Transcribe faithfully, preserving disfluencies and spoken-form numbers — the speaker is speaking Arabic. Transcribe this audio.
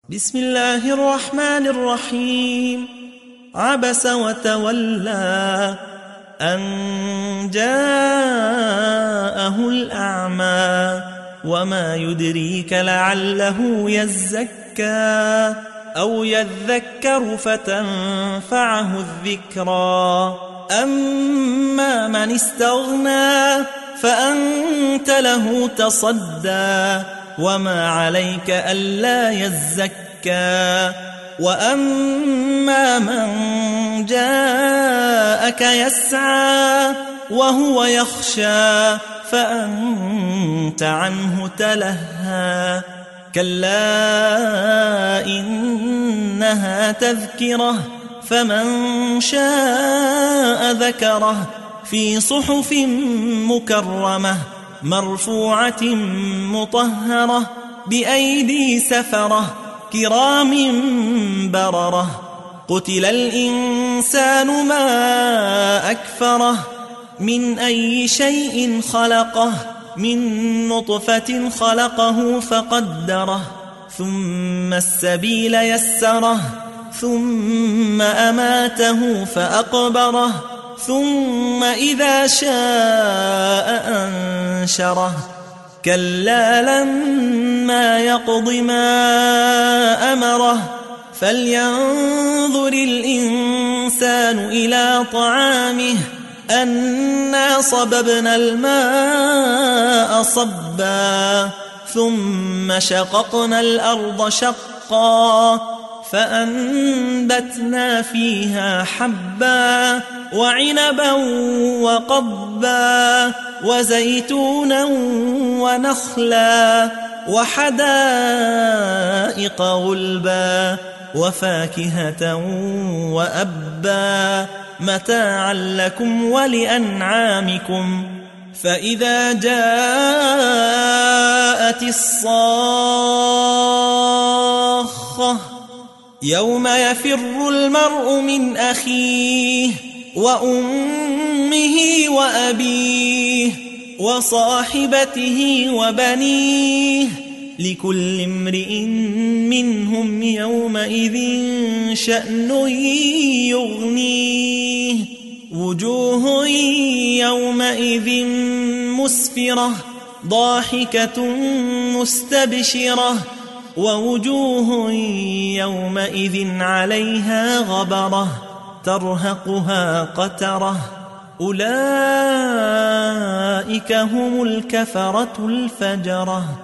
بسم الله الرحمن الرحيم. عبس وتولى أن جاءه الأعمى وما يدريك لعله يزكى أو يذكر فتنفعه الذكرى. أما من استغنى فأنت له تصدى وما عليك ألا يزكى. وأما من جاءك يسعى وهو يخشى فأنت عنه تلهى. كلا إنها تذكرة فمن شاء ذكره في صحف مكرمة مرفوعة مطهرة بأيدي سفرة كرام بررة. قتل الإنسان ما أكفره من أي شيء خلقه من نطفة خلقه فقدره ثم السبيل يسره ثم أماته فأقبره ثم إذا شاء أنشره. كلا لما يقض ما أمره فلينظر الإنسان إلى طعامه أنا صببنا الماء صبا ثم شققنا الأرض شقا فأنبتنا فيها حبا وعنبا وقضبا وزيتونا ونخلا وحدائق غلبا وفاكهة وأبا متاعا لكم ولأنعامكم. فإذا جاءت الصاخة يوم يفر المرء من أخيه وأمه وأبيه وصاحبته وبنيه لكل امرئ منهم يومئذ شأن يغنيه. وجوه يومئذ مسفرة ضاحكة مستبشرة ووجوه يومئذ عليها غبرة ترهقها قترة. أولئك هم الكفرة الفجرة.